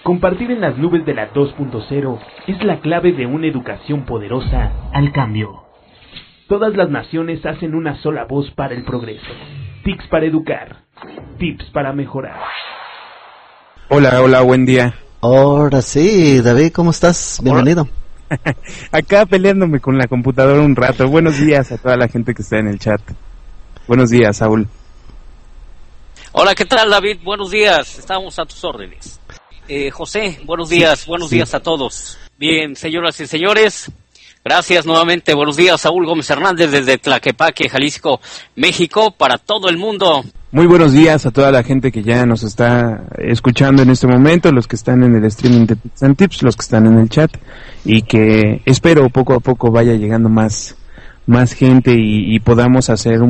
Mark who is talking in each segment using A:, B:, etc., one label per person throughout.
A: Compartir en las nubes de la 2.0 es la clave de una educación poderosa al cambio. Todas las naciones hacen una sola voz para el progreso. TICS para educar. Tips para mejorar.
B: Hola, buen día.
C: Ahora sí, David, ¿cómo estás? Bienvenido.
B: Acá peleándome con la computadora un rato. Buenos días a toda la gente que está en el chat. Buenos días, Saúl.
D: Hola, ¿qué tal, David? Buenos días, estamos a tus órdenes. José, buenos días, días a todos. Bien, señoras y señores, gracias nuevamente. Buenos días, Saúl Gómez Hernández desde Tlaquepaque, Jalisco, México, para todo el mundo.
B: Muy buenos días a toda la gente que ya nos está escuchando en este momento, los que están en el streaming de Tics and Tips, los que están en el chat, y que espero poco a poco vaya llegando más gente y podamos hacer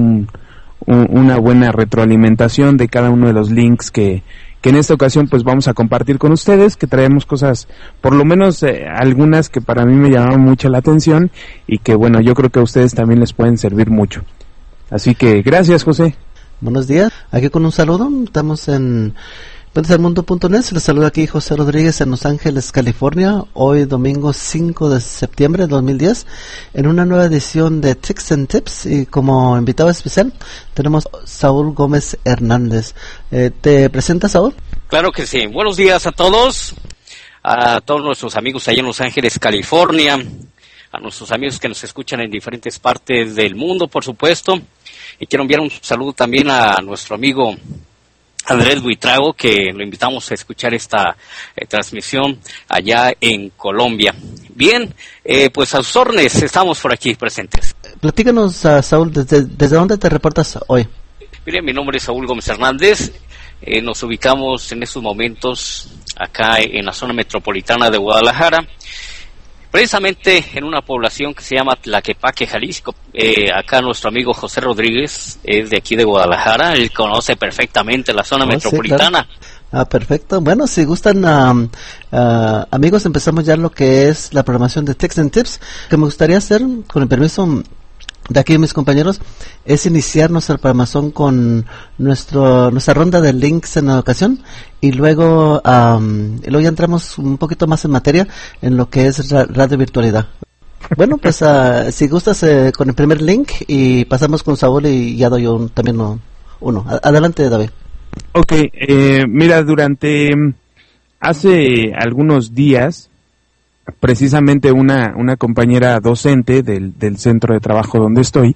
B: una buena retroalimentación de cada uno de los links que en esta ocasión pues vamos a compartir con ustedes, que traemos cosas, por lo menos algunas que para mí me llamaron mucho la atención y que bueno, yo creo que a ustedes también les pueden servir mucho. Así que gracias, José.
C: Buenos días, aquí con un saludo, estamos en puentesdelmundo.net, se les saluda aquí José Rodríguez en Los Ángeles, California, hoy domingo 5 de septiembre de 2010, en una nueva edición de Tics and Tips, y como invitado especial tenemos Saúl Gómez Hernández. ¿Te presentas, Saúl?
D: Claro que sí, buenos días a todos nuestros amigos allá en Los Ángeles, California, a nuestros amigos que nos escuchan en diferentes partes del mundo, por supuesto, y quiero enviar un saludo también a nuestro amigo Andrés Buitrago, que lo invitamos a escuchar esta transmisión allá en Colombia. Bien, pues a sus órdenes, estamos por aquí presentes.
C: Platícanos, Saúl, ¿desde dónde te reportas hoy?
D: Mire, mi nombre es Saúl Gómez Hernández, nos ubicamos en estos momentos acá en la zona metropolitana de Guadalajara, precisamente en una población que se llama Tlaquepaque, Jalisco. Acá nuestro amigo José Rodríguez es de aquí de Guadalajara, él conoce perfectamente la zona metropolitana.
C: Sí, claro. Perfecto. Bueno, si gustan, amigos, empezamos ya lo que es la programación de Tics and Tips, que me gustaría hacer, con el permiso de aquí mis compañeros, es iniciar nuestra programación con nuestra ronda de links en la ocasión, y luego ya entramos un poquito más en materia en lo que es radio virtualidad. Bueno, pues si gustas con el primer link y pasamos con Saúl, y ya doy también uno. Adelante, David.
B: Ok, mira, hace algunos días, precisamente una compañera docente del centro de trabajo donde estoy,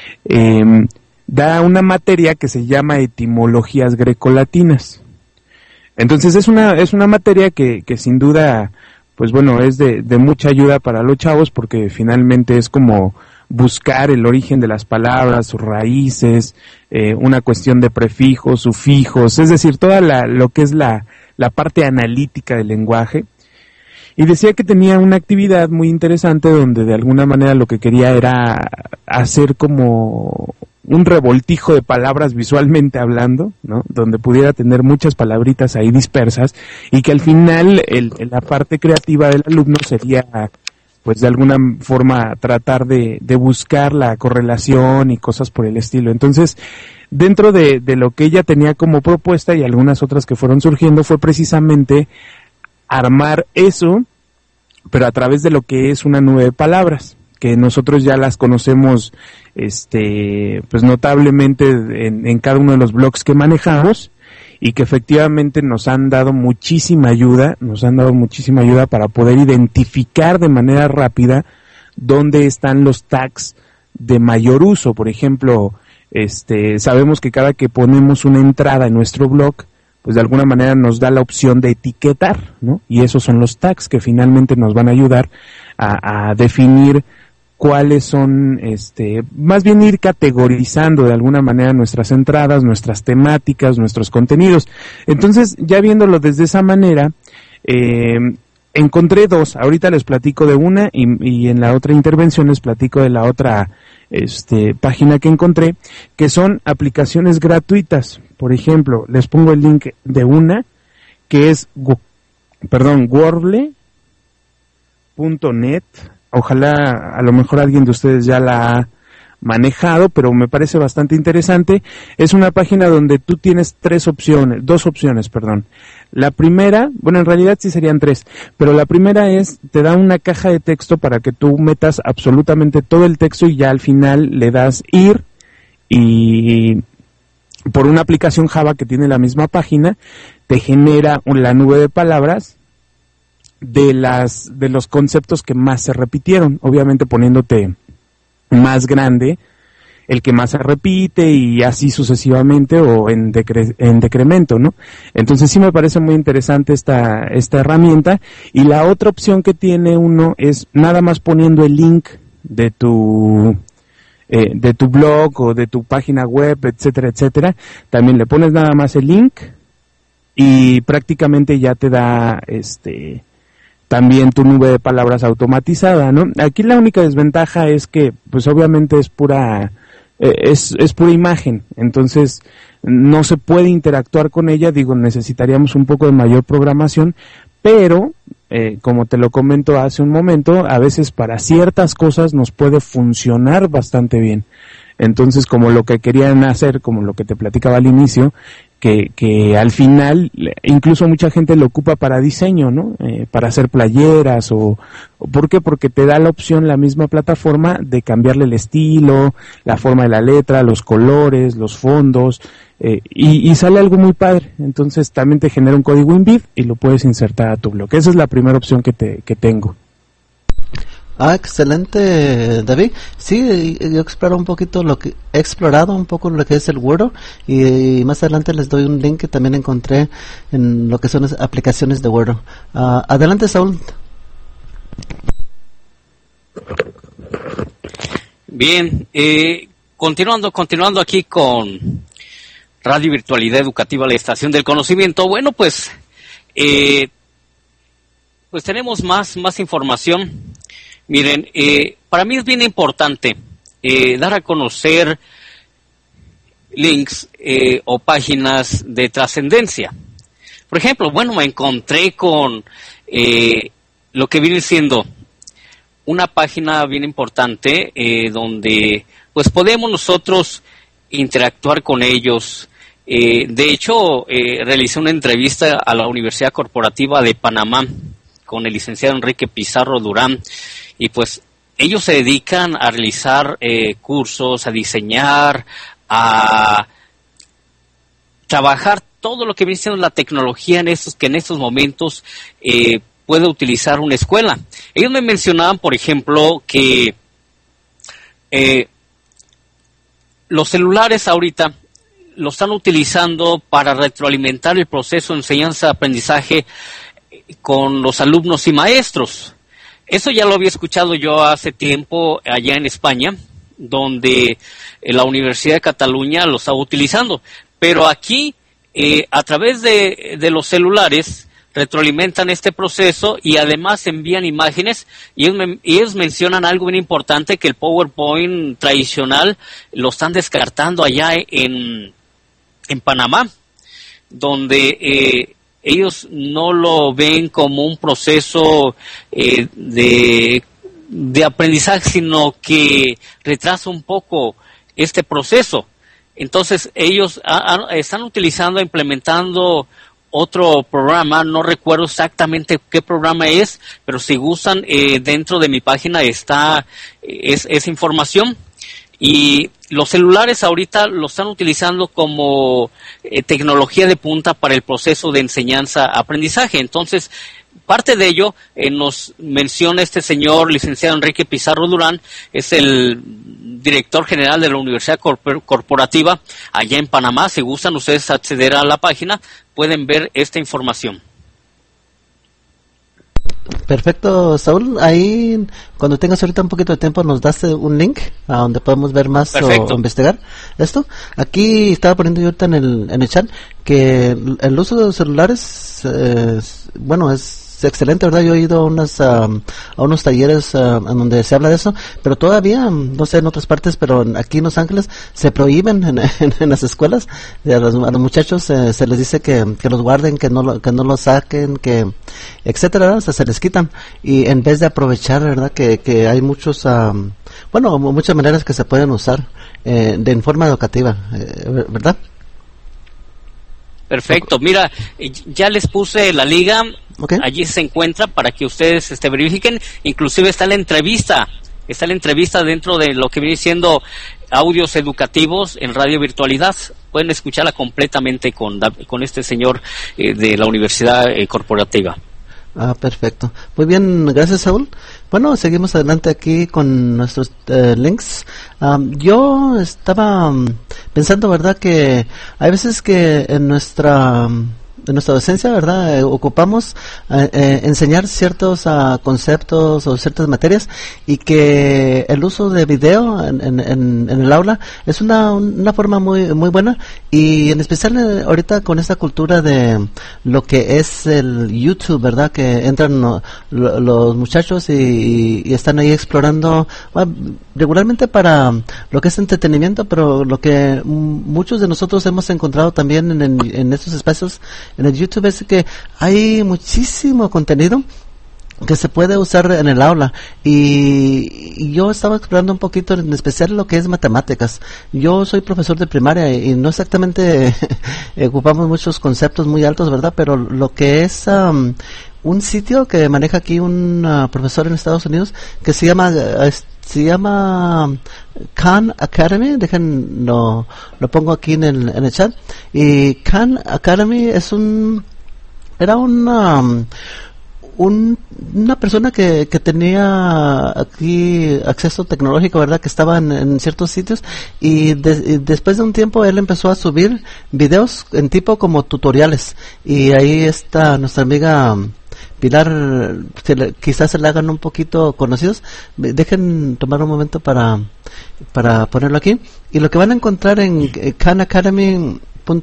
B: da una materia que se llama etimologías grecolatinas. Entonces es una materia que sin duda, pues bueno, es de mucha ayuda para los chavos, porque finalmente es como buscar el origen de las palabras, sus raíces, una cuestión de prefijos, sufijos, es decir, toda lo que es la parte analítica del lenguaje. Y decía que tenía una actividad muy interesante donde de alguna manera lo que quería era hacer como un revoltijo de palabras visualmente hablando, ¿no? Donde pudiera tener muchas palabritas ahí dispersas, y que al final la parte creativa del alumno sería, pues de alguna forma, tratar de buscar la correlación y cosas por el estilo. Entonces, dentro de lo que ella tenía como propuesta y algunas otras que fueron surgiendo, fue precisamente armar eso, pero a través de lo que es una nube de palabras, que nosotros ya las conocemos pues notablemente en cada uno de los blogs que manejamos, y que efectivamente nos han dado muchísima ayuda para poder identificar de manera rápida dónde están los tags de mayor uso. Por ejemplo, sabemos que cada que ponemos una entrada en nuestro blog, pues de alguna manera nos da la opción de etiquetar, ¿no? Y esos son los tags que finalmente nos van a ayudar a definir cuáles son, más bien ir categorizando de alguna manera nuestras entradas, nuestras temáticas, nuestros contenidos. Entonces, ya viéndolo desde esa manera, encontré dos. Ahorita les platico de una y en la otra intervención les platico de la otra página que encontré, que son aplicaciones gratuitas. Por ejemplo, les pongo el link de una que es Wordle.net. Ojalá a lo mejor alguien de ustedes ya la ha manejado, pero me parece bastante interesante. Es una página donde tú tienes dos opciones. La primera, bueno, en realidad sí serían tres, pero la primera es, te da una caja de texto para que tú metas absolutamente todo el texto y ya al final le das ir, y por una aplicación Java que tiene la misma página, te genera la nube de palabras de los conceptos que más se repitieron, obviamente poniéndote más grande el que más se repite y así sucesivamente, o en decremento, ¿no? Entonces sí me parece muy interesante esta herramienta. Y la otra opción que tiene uno es nada más poniendo el link de tu blog o de tu página web, etcétera, etcétera. También le pones nada más el link y prácticamente ya te da también tu nube de palabras automatizada, ¿no? Aquí la única desventaja es que, pues obviamente es pura imagen, entonces no se puede interactuar con ella. Digo, necesitaríamos un poco de mayor programación, pero como te lo comento hace un momento, a veces para ciertas cosas nos puede funcionar bastante bien. Entonces, como lo que querían hacer, como lo que te platicaba al inicio, que al final incluso mucha gente lo ocupa para diseño, ¿no? Para hacer playeras ¿por qué? Porque te da la opción la misma plataforma de cambiarle el estilo, la forma de la letra, los colores, los fondos, y sale algo muy padre. Entonces también te genera un código embed y lo puedes insertar a tu blog. Esa es la primera opción que tengo.
C: Excelente, David. Sí, yo he explorado un poco lo que es el Word, y más adelante les doy un link que también encontré en lo que son las aplicaciones de Word. Adelante, Saúl.
D: Bien, continuando aquí con Radio Virtualidad Educativa, la estación del conocimiento. Bueno, pues tenemos más información. Miren, para mí es bien importante dar a conocer links o páginas de trascendencia. Por ejemplo, bueno, me encontré con lo que viene siendo una página bien importante donde pues podemos nosotros interactuar con ellos. De hecho, realicé una entrevista a la Universidad Corporativa de Panamá con el licenciado Enrique Pizarro Durán. Y pues ellos se dedican a realizar cursos, a diseñar, a trabajar todo lo que viene siendo la tecnología que en estos momentos puede utilizar una escuela. Ellos me mencionaban, por ejemplo, que los celulares ahorita lo están utilizando para retroalimentar el proceso de enseñanza-aprendizaje con los alumnos y maestros. Eso ya lo había escuchado yo hace tiempo allá en España, donde la Universidad de Cataluña lo estaba utilizando. Pero aquí, a través de los celulares, retroalimentan este proceso y además envían imágenes. Y ellos mencionan algo bien importante, que el PowerPoint tradicional lo están descartando allá en Panamá, donde ellos no lo ven como un proceso de aprendizaje, sino que retrasa un poco este proceso. Entonces ellos están implementando otro programa, no recuerdo exactamente qué programa es, pero si gustan, dentro de mi página está esa información. Y los celulares ahorita lo están utilizando como tecnología de punta para el proceso de enseñanza-aprendizaje. Entonces, parte de ello nos menciona este señor, licenciado Enrique Pizarro Durán, es el director general de la Universidad Corporativa allá en Panamá. Si gustan ustedes acceder a la página, pueden ver esta información.
C: Perfecto, Saúl. Ahí, cuando tengas ahorita un poquito de tiempo, nos das un link a donde podemos ver más o investigar esto. Aquí estaba poniendo yo ahorita en el chat que el uso de los celulares, bueno, es excelente, ¿verdad? Yo he ido a unos talleres en donde se habla de eso, pero todavía, no sé en otras partes, pero aquí en Los Ángeles se prohíben en las escuelas. A los muchachos se les dice que los guarden, que no lo saquen, etcétera, ¿verdad? O sea, se les quitan, y en vez de aprovechar, ¿verdad? Que hay muchos, muchas maneras que se pueden usar en forma educativa, ¿verdad?
D: Perfecto, mira, ya les puse la liga,
C: Okay.
D: Allí se encuentra para que ustedes verifiquen, inclusive está la entrevista dentro de lo que viene siendo audios educativos en radio virtualidad, pueden escucharla completamente con este señor de la Universidad Corporativa.
C: Perfecto. Muy bien, gracias, Saúl. Bueno, seguimos adelante aquí con nuestros links. Yo estaba pensando, ¿verdad?, que hay veces que en nuestra docencia, ¿verdad?, ocupamos enseñar ciertos conceptos o ciertas materias, y que el uso de video en el aula es una forma muy buena, y en especial ahorita con esta cultura de lo que es el YouTube, ¿verdad?, que entran los muchachos y están ahí explorando regularmente para lo que es entretenimiento, pero lo que muchos de nosotros hemos encontrado también en estos espacios en el YouTube es que hay muchísimo contenido que se puede usar en el aula, y yo estaba explorando un poquito en especial lo que es matemáticas. Yo soy profesor de primaria y no exactamente ocupamos muchos conceptos muy altos, ¿verdad? Pero lo que es un sitio que maneja aquí un profesor en Estados Unidos que se llama Khan Academy, lo pongo aquí en el chat, y Khan Academy era una persona que tenía aquí acceso tecnológico, ¿verdad?, que estaba en ciertos sitios, y después de un tiempo él empezó a subir videos en tipo como tutoriales, y ahí está nuestra amiga Pilar, quizás se le hagan un poquito conocidos. Dejen tomar un momento para ponerlo aquí, y lo que van a encontrar en khanacademy.org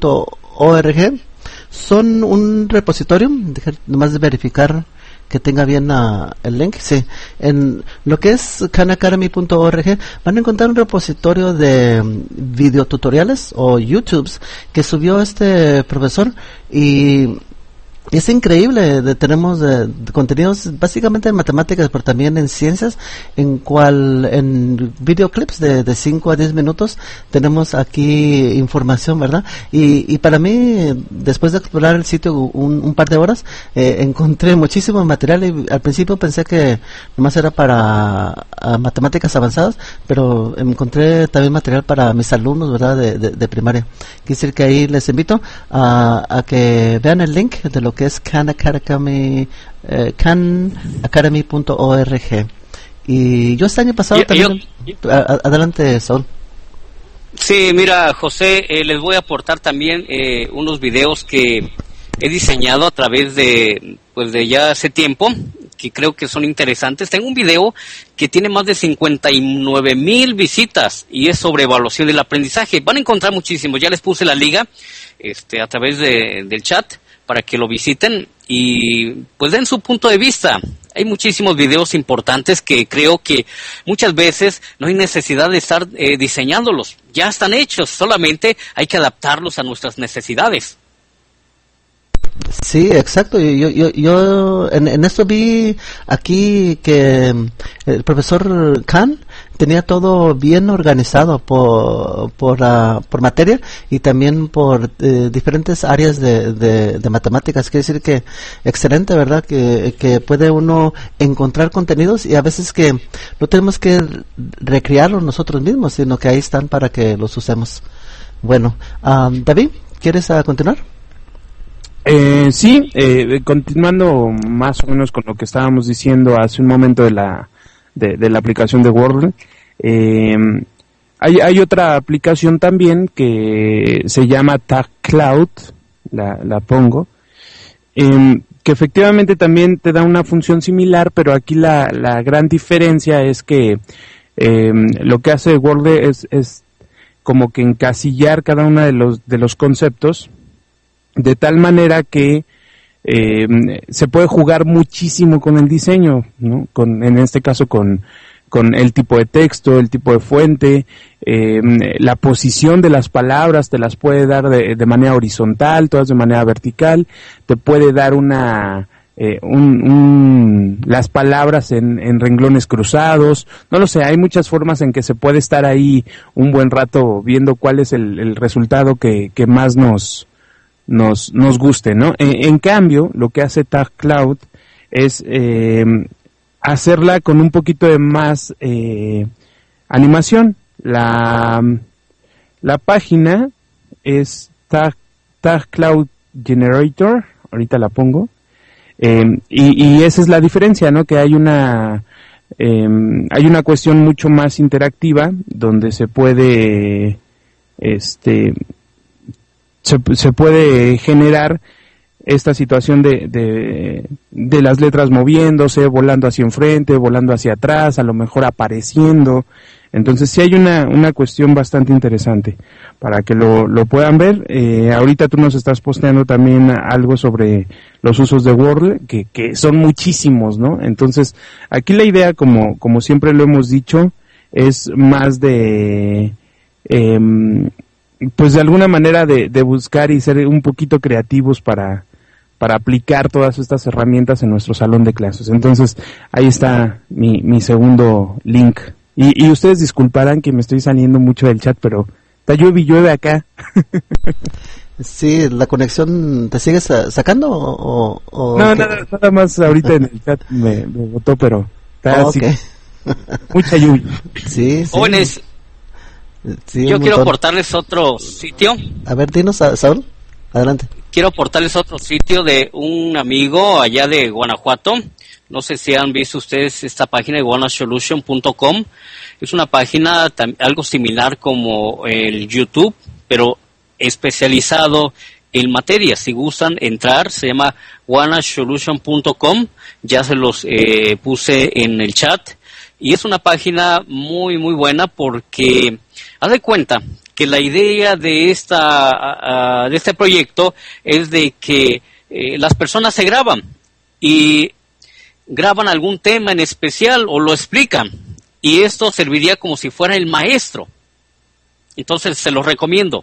C: son un repositorio. Dejen nomás de verificar que tenga bien el link. Sí, en lo que es khanacademy.org van a encontrar un repositorio de videotutoriales o YouTubes que subió este profesor, y es increíble. Tenemos contenidos básicamente en matemáticas, pero también en ciencias, en videoclips de 5 a 10 minutos tenemos aquí información, ¿verdad? Y para mí, después de explorar el sitio un par de horas, encontré muchísimo material, y al principio pensé que nomás era para matemáticas avanzadas, pero encontré también material para mis alumnos, ¿verdad?, de primaria. Quiere decir que ahí les invito a que vean el link de lo que es khanacademy.org. Y yo este año pasado también... adelante, Saúl.
D: Sí, mira, José, les voy a aportar también unos videos que he diseñado a través de ya hace tiempo, que creo que son interesantes. Tengo un video que tiene más de 59,000 visitas, y es sobre evaluación del aprendizaje. Van a encontrar muchísimos, ya les puse la liga a través del chat para que lo visiten y pues den su punto de vista. Hay muchísimos videos importantes que creo que muchas veces no hay necesidad de estar diseñándolos, ya están hechos, solamente hay que adaptarlos a nuestras necesidades.
C: Sí, exacto. Yo en esto vi aquí que el profesor Khan tenía todo bien organizado por materia, y también por diferentes áreas de matemáticas. Quiere decir que excelente, ¿verdad?, que puede uno encontrar contenidos, y a veces que no tenemos que recrearlos nosotros mismos, sino que ahí están para que los usemos. Bueno, David, ¿quieres continuar?
B: Sí, continuando más o menos con lo que estábamos diciendo hace un momento de la aplicación de Wordle, hay otra aplicación también que se llama TagCloud, la pongo, que efectivamente también te da una función similar, pero aquí la gran diferencia es que lo que hace Wordle es como que encasillar cada uno de los conceptos, de tal manera que se puede jugar muchísimo con el diseño, ¿no? En este caso con el tipo de texto, el tipo de fuente, la posición de las palabras te las puede dar de manera horizontal, todas de manera vertical, te puede dar una las palabras en renglones cruzados, no lo sé, hay muchas formas en que se puede estar ahí un buen rato viendo cuál es el resultado que más nos guste, ¿no? En cambio, lo que hace TagCloud es hacerla con un poquito de más animación. La página es TagCloud Generator, ahorita la pongo, y esa es la diferencia, ¿no? Que hay una cuestión mucho más interactiva donde se puede se puede generar esta situación de las letras moviéndose, volando hacia enfrente, volando hacia atrás, a lo mejor apareciendo. Entonces sí hay una cuestión bastante interesante para que lo puedan ver. Ahorita tú nos estás posteando también algo sobre los usos de Wordle, que son muchísimos, ¿no? Entonces aquí la idea, como siempre lo hemos dicho, es más de pues de alguna manera de buscar y ser un poquito creativos para aplicar todas estas herramientas en nuestro salón de clases. Entonces ahí está mi segundo link. Y ustedes disculparán que me estoy saliendo mucho del chat, pero está llueve acá.
C: Sí, la conexión te sigues sacando o
B: no, nada más ahorita en el chat me botó, pero está así.
C: Okay.
B: Mucha lluvia.
C: Sí.
D: Jóvenes,
C: sí,
D: yo quiero aportarles otro sitio.
C: A ver, dinos, Saúl, adelante.
D: Quiero aportarles otro sitio de un amigo allá de Guanajuato. No sé si han visto ustedes esta página de wanasolution.com. Es una página algo similar como el YouTube, pero especializado en materias. Si gustan entrar, se llama wanasolution.com. Ya se los puse en el chat. Y es una página muy, muy buena porque haz de cuenta que la idea de este proyecto es de que las personas se graban y graban algún tema en especial o lo explican, y esto serviría como si fuera el maestro. Entonces se los recomiendo.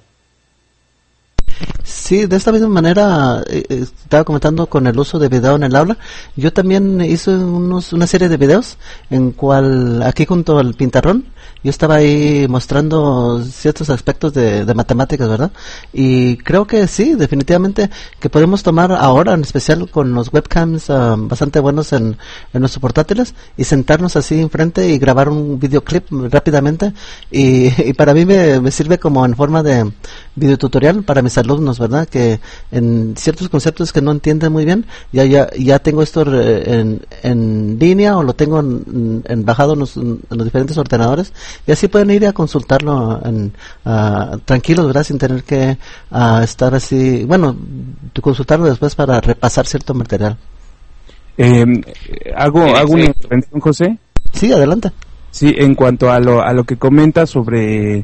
C: Sí, de esta misma manera, estaba comentando con el uso de video en el aula. Yo también hice una serie de videos en cual, aquí junto al pintarrón, yo estaba ahí mostrando ciertos aspectos de matemáticas, ¿verdad? Y creo que sí, definitivamente, que podemos tomar ahora, en especial con los webcams bastante buenos en nuestros portátiles, y sentarnos así enfrente y grabar un videoclip rápidamente. Y para mí me sirve como en forma de videotutorial para mis alumnos, ¿verdad? Que en ciertos conceptos que no entienden muy bien, ya tengo esto en línea, o lo tengo bajado en los diferentes ordenadores, y así pueden ir a consultarlo tranquilos, ¿verdad? Sin tener que estar así, bueno, consultarlo después para repasar cierto material.
B: ¿Hago una intervención, José?
C: Sí, adelante.
B: Sí, en cuanto a lo que comenta sobre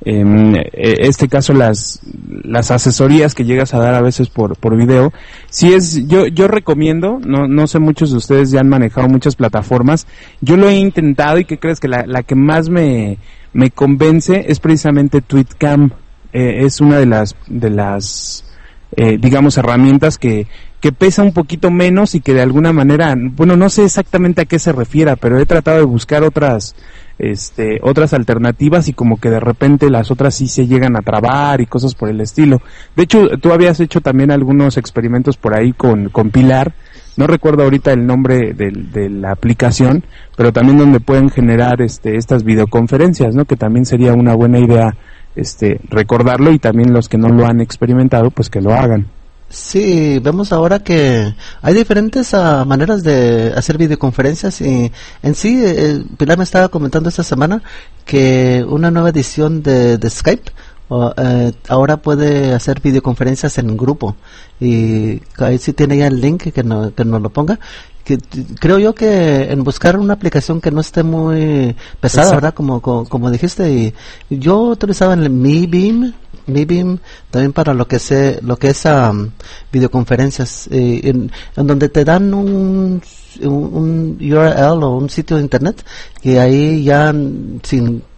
B: este caso las asesorías que llegas a dar a veces por video, sí yo recomiendo, no sé, muchos de ustedes ya han manejado muchas plataformas, yo lo he intentado, y ¿qué crees? Que la que más me convence es precisamente TweetCam. Es una de las digamos, herramientas que pesa un poquito menos y que de alguna manera, bueno, no sé exactamente a qué se refiera, pero he tratado de buscar otras alternativas, y como que de repente las otras sí se llegan a trabar y cosas por el estilo. De hecho, tú habías hecho también algunos experimentos por ahí con Pilar, no recuerdo ahorita el nombre de la aplicación, pero también donde pueden generar estas videoconferencias, ¿no? Que también sería una buena idea recordarlo, y también los que no lo han experimentado, pues que lo hagan.
C: Sí, vemos ahora que hay diferentes maneras de hacer videoconferencias, y en sí, Pilar me estaba comentando esta semana que una nueva edición de Skype ahora puede hacer videoconferencias en grupo, y ahí sí tiene ya el link que nos lo ponga. Que creo yo que en buscar una aplicación que no esté muy pesada, ¿verdad? Como dijiste, y yo utilizaba el MeBeam también para lo que es videoconferencias, en donde te dan un URL o un sitio de internet, que ahí ya sin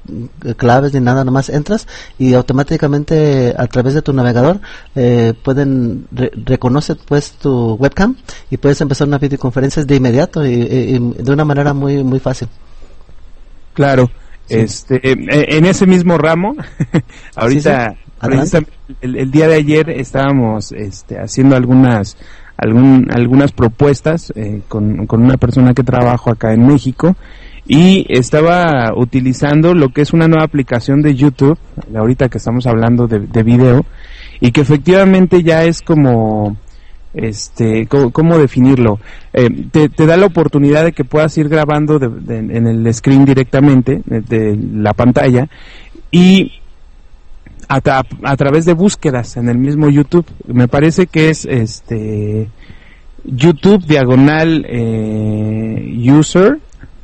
C: claves ni nada, nomás entras y automáticamente a través de tu navegador reconoce pues tu webcam y puedes empezar una videoconferencia de inmediato y de una manera muy muy fácil.
B: Claro. Sí. En ese mismo ramo, ahorita, sí. El día de ayer estábamos haciendo algunas propuestas con una persona que trabajo acá en México, y estaba utilizando lo que es una nueva aplicación de YouTube, ahorita que estamos hablando de video, y que efectivamente ya es como... ¿cómo definirlo? Te da la oportunidad de que puedas ir grabando en el screen directamente de la pantalla, y a través de búsquedas en el mismo YouTube. Me parece que es YouTube /user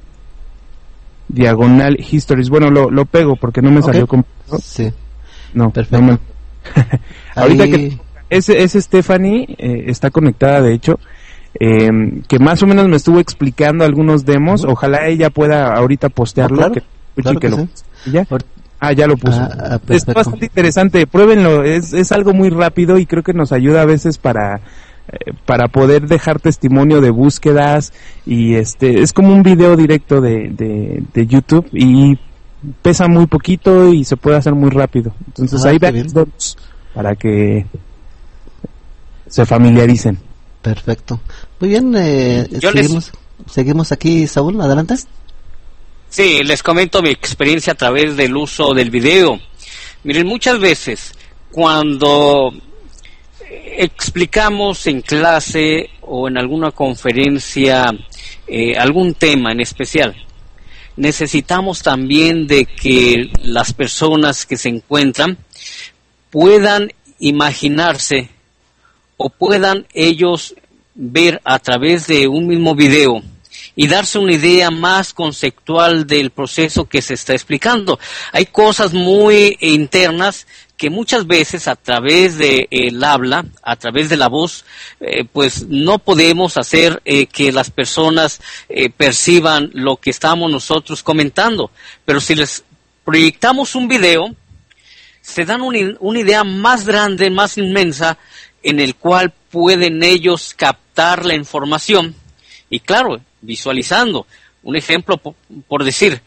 B: /histories. Bueno, lo pego porque no me salió completo.
C: Sí.
B: No,
C: perfecto.
B: No ahorita que es Stephanie, está conectada, de hecho, que más o menos me estuvo explicando algunos demos. Ojalá ella pueda ahorita postearlo.
C: Claro que sí.
B: Ya lo puso. Es bastante interesante, pruébenlo, es algo muy rápido y creo que nos ayuda a veces para poder dejar testimonio de búsquedas, y es como un video directo de YouTube, y pesa muy poquito y se puede hacer muy rápido. Entonces ahí vean dos para que se familiaricen.
C: Perfecto. Muy bien, seguimos aquí, Saúl, adelante.
D: Sí, les comento mi experiencia a través del uso del video. Miren, muchas veces cuando explicamos en clase o en alguna conferencia algún tema en especial, necesitamos también de que las personas que se encuentran puedan imaginarse o puedan ellos ver a través de un mismo video y darse una idea más conceptual del proceso que se está explicando. Hay cosas muy internas que muchas veces a través de el habla, a través de la voz, pues no podemos hacer que las personas perciban lo que estamos nosotros comentando. Pero si les proyectamos un video, se dan una idea más grande, más inmensa, en el cual pueden ellos captar la información y, claro, visualizando. Un ejemplo, por decir,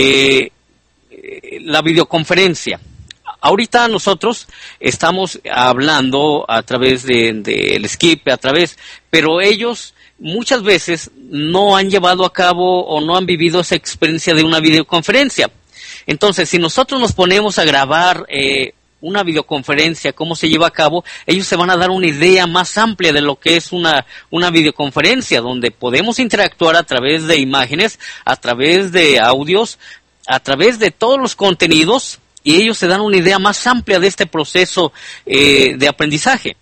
D: la videoconferencia. Ahorita nosotros estamos hablando a través del Skype, pero ellos muchas veces no han llevado a cabo o no han vivido esa experiencia de una videoconferencia. Entonces, si nosotros nos ponemos a grabar una videoconferencia, cómo se lleva a cabo, ellos se van a dar una idea más amplia de lo que es una videoconferencia, donde podemos interactuar a través de imágenes, a través de audios, a través de todos los contenidos, y ellos se dan una idea más amplia de este proceso de aprendizaje.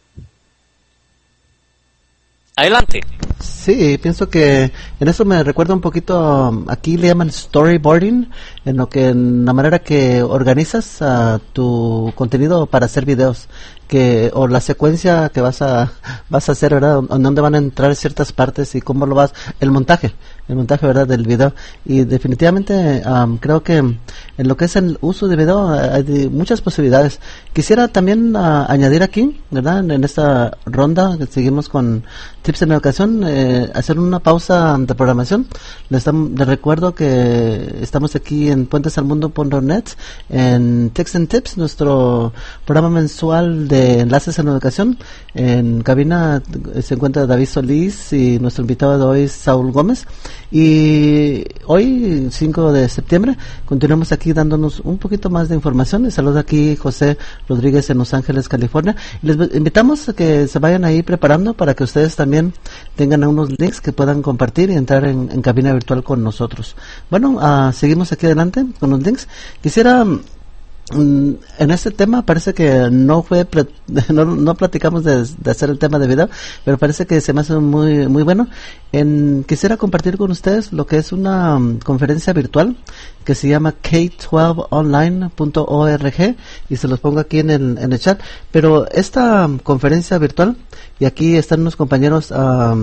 D: Adelante.
C: Sí, pienso que en eso me recuerda un poquito, aquí le llaman storyboarding, en la manera que organizas tu contenido para hacer videos, o la secuencia que vas a hacer, ¿verdad? En dónde van a entrar ciertas partes y cómo el montaje, ¿verdad? Del video. Y definitivamente creo que en lo que es el uso de video hay muchas posibilidades. Quisiera también añadir aquí, ¿verdad? En esta ronda que seguimos con Tips en Educación, hacer una pausa de programación. Les recuerdo que estamos aquí en puentesalmundo.net, en Text and Tips, nuestro programa mensual de enlaces en educación. En cabina se encuentra David Solís y nuestro invitado de hoy es Saúl Gómez. Y hoy, 5 de septiembre, continuamos aquí dándonos un poquito más de información. Les saluda aquí José Rodríguez en Los Ángeles, California. Les invitamos a que se vayan ahí preparando para que ustedes también tengan unos links que puedan compartir y entrar en cabina virtual con nosotros. Bueno, seguimos aquí adelante con los links. Quisiera En este tema parece que no platicamos de hacer el tema de video, pero parece que se me hace muy muy bueno. Quisiera compartir con ustedes lo que es una conferencia virtual que se llama k12online.org y se los pongo aquí en el chat. Pero esta conferencia virtual, y aquí están unos compañeros,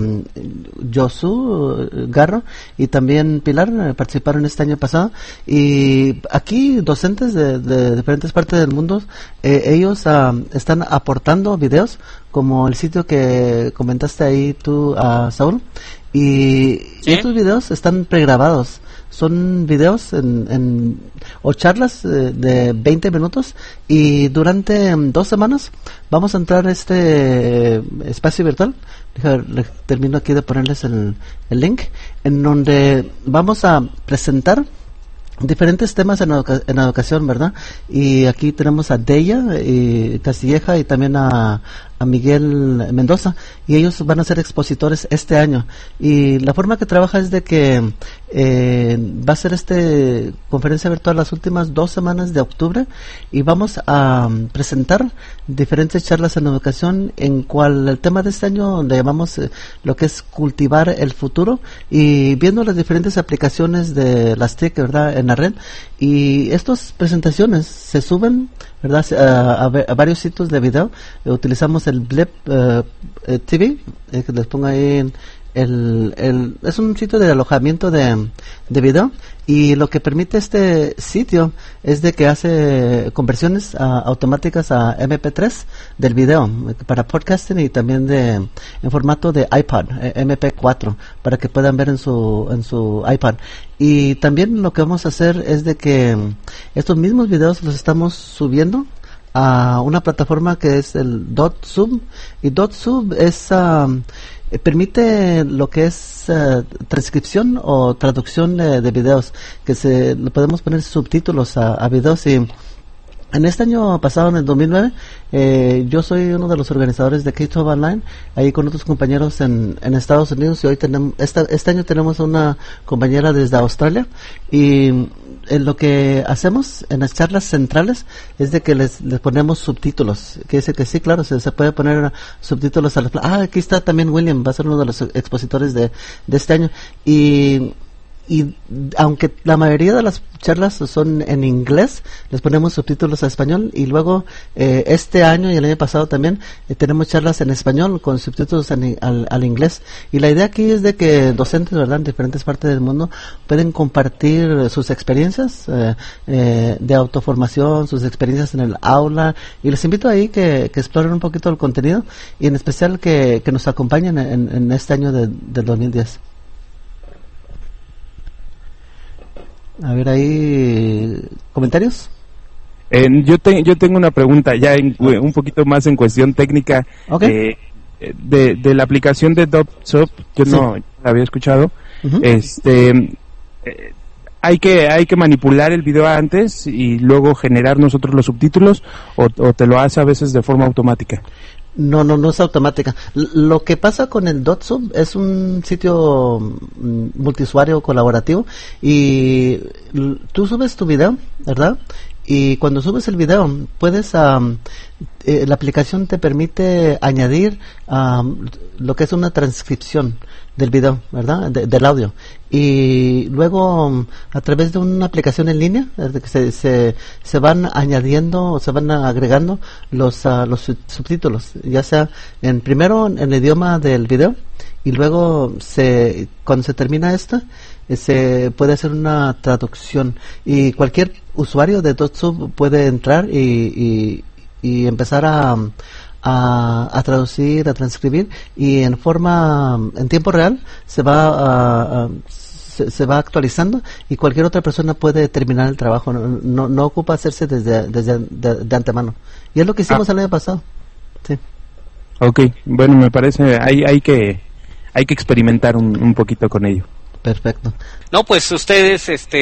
C: Josu Garro y también Pilar, participaron este año pasado, y aquí docentes de diferentes partes del mundo, ellos están aportando videos, como el sitio que comentaste ahí tú, Saúl, y ¿sí? Estos videos están pregrabados. Son videos o charlas de 20 minutos, y durante 2 semanas vamos a entrar a este espacio virtual. Termino aquí de ponerles el link, en donde vamos a presentar diferentes temas en educación, ¿verdad? Y aquí tenemos a Deya y Castilleja y también a Miguel Mendoza, y ellos van a ser expositores este año. Y la forma que trabaja es de que va a ser conferencia virtual las últimas 2 semanas de octubre, y vamos a presentar diferentes charlas en educación, en cual el tema de este año le llamamos lo que es cultivar el futuro, y viendo las diferentes aplicaciones de las TIC, ¿verdad?, en la red. Y estas presentaciones se suben, ¿verdad?, a varios sitios de video. Utilizamos el Blip TV, que les pongo ahí es un sitio de alojamiento de video, y lo que permite este sitio es de que hace conversiones automáticas a MP3 del video para podcasting, y también en formato de iPad, MP4, para que puedan ver en su iPad. Y también lo que vamos a hacer es de que estos mismos videos los estamos subiendo a una plataforma que es el .sub, y .sub es permite lo que es transcripción o traducción de videos, que le podemos poner subtítulos a videos. Y en este año pasado, en el 2009, yo soy uno de los organizadores de K12 Online, ahí con otros compañeros en Estados Unidos, y hoy este año tenemos una compañera desde Australia, y lo que hacemos en las charlas centrales es de que les ponemos subtítulos, que dice que sí, claro, se puede poner subtítulos a aquí está también William, va a ser uno de los expositores de este año, y aunque la mayoría de las charlas son en inglés, les ponemos subtítulos a español, y luego este año y el año pasado también tenemos charlas en español con subtítulos al inglés. Y la idea aquí es de que docentes, ¿verdad?, en diferentes partes del mundo pueden compartir sus experiencias de autoformación, sus experiencias en el aula, y les invito ahí que exploren un poquito el contenido, y en especial que nos acompañen en este año del 2010. A ver ahí, ¿comentarios?
B: Yo tengo una pregunta ya un poquito más en cuestión técnica.
C: Okay.
B: De la aplicación de DotSub, yo sí. No la había escuchado. Uh-huh. Hay que manipular el video antes y luego generar nosotros los subtítulos, o te lo hace a veces de forma automática.
C: No es automática. Lo que pasa con el DotSub es un sitio multiusuario colaborativo, y tú subes tu video, ¿verdad? Y cuando subes el video, puedes la aplicación te permite añadir lo que es una transcripción del video, ¿verdad?, del audio, y luego a través de una aplicación en línea se van añadiendo o se van agregando los subtítulos, ya sea primero en el idioma del video, y luego cuando se termina se puede hacer una traducción, y cualquier usuario de DotSub puede entrar y empezar a traducir, a transcribir, y en tiempo real se va actualizando, y cualquier otra persona puede terminar el trabajo, no ocupa hacerse de antemano, y es lo que hicimos el año pasado. Sí.
B: Okay, bueno, me parece hay que experimentar un poquito con ello.
C: Perfecto.
D: No, pues ustedes